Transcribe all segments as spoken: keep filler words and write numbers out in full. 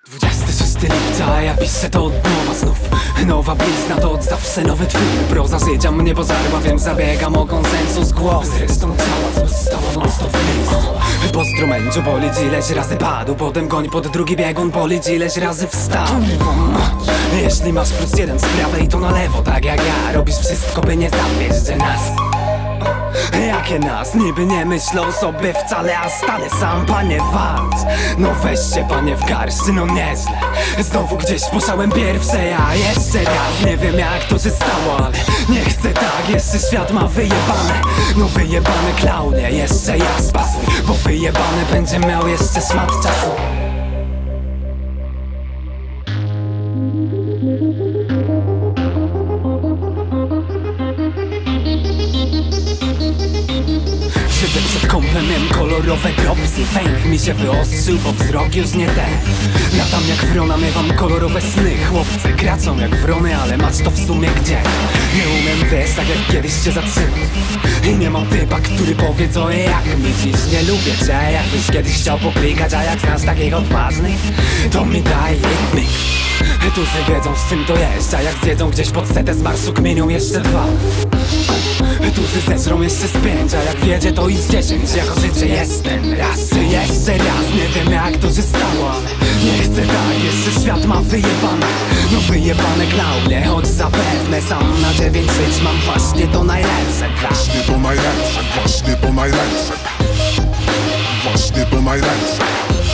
dwudziestego szóstego lipca, a ja piszę to od nowa znów. Nowa blizna to od zawsze nowy twór. Proza zjedzie mnie, bo zarwa, więc zabiegam o konsensus głowy. Zresztą cała została non stop w miejscu. Po instrumencie polić ileś razy padł, potem goń pod drugi biegun, polić ileś razy wstał. Jeśli masz plus jeden z prawej, to na lewo, tak jak ja. Robisz wszystko, by nie zawieść, że nas jakie nas, niby nie myślę o sobie wcale, a stale sam, panie, walcz. No weź się, panie, w garść, no nieźle. Znowu gdzieś poszałem pierwsze, ja jeszcze raz. Nie wiem jak to się stało, ale nie chcę tak. Jeszcze świat ma wyjebane, no wyjebane klaunie. Jeszcze ja spasuj, bo wyjebane będzie miał jeszcze szmat czasu. Siedzę przed kompem, miałem kolorowe dropsy. Fęk mi się wyostrzył, bo wzrok już nie ten. Latam jak wrona, miewam kolorowe sny. Chłopcy kracą jak wrony, ale masz to w sumie gdzie? Nie umiem wiesz, tak jak kiedyś cię zatrzymać. I nie ma typa, który powie co i jak mi dziś. Nie lubię cię, jakbyś kiedyś chciał poklikać. A jak znasz takich odważnych, to mi daj rytmik. Tuzy wiedzą z czym to jest, a jak zjedzą gdzieś pod setę z marszu kmienią jeszcze dwa. Tuzy zeżrą jeszcze z pięć, a jak wiedzie to i z dziesięć. Jako życie jest ten raz, jeszcze raz. Nie wiem jak to się stało, ale nie chcę tak. Jeszcze świat ma wyjebane, no wyjebane klaunie. Choć zapewne sam na dziewięć żyć mam właśnie to najlepsze. Właśnie to najlepsze, właśnie to najlepsze. Właśnie to najlepsze.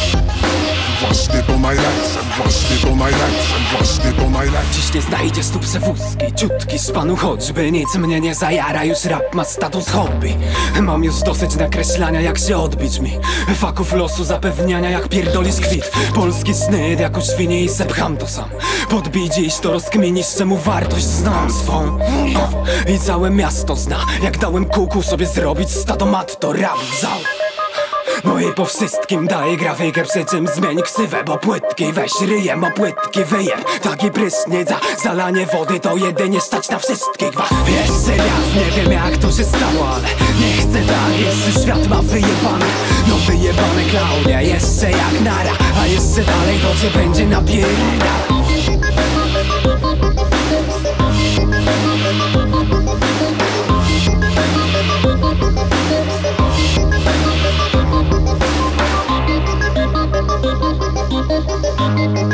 Właśnie to najlepsze, właśnie to najlepsze, właśnie to najlepsze. Dziś nie znajdziesz tu przewózki, ciutki z panu choćby. Nic mnie nie zajara, już rap ma status hobby. Mam już dosyć nakreślania jak się odbić mi. Faków losu zapewniania jak pierdolisz kwit. Polski snyd jako świnie i sepcham to sam. Podbij dziś to rozkminisz czemu wartość znam swą. O, i całe miasto zna, jak dałem kuku sobie zrobić statomat to rap wzał. No i po wszystkim daję grafikę, przy czym zmień ksywę, bo płytki weź ryjem, o płytki wyjem. Taki prysznic, za zalanie wody to jedynie stać na wszystkich was. Jeszcze raz, nie wiem jak to się stało, ale nie chcę tak. Jeszcze świat ma wyjebane, no wyjebane klaunie. Jeszcze jak nara, a jeszcze dalej to cię będzie napierdalał.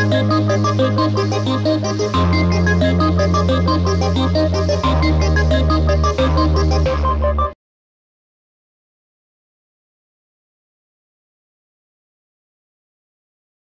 Thank you.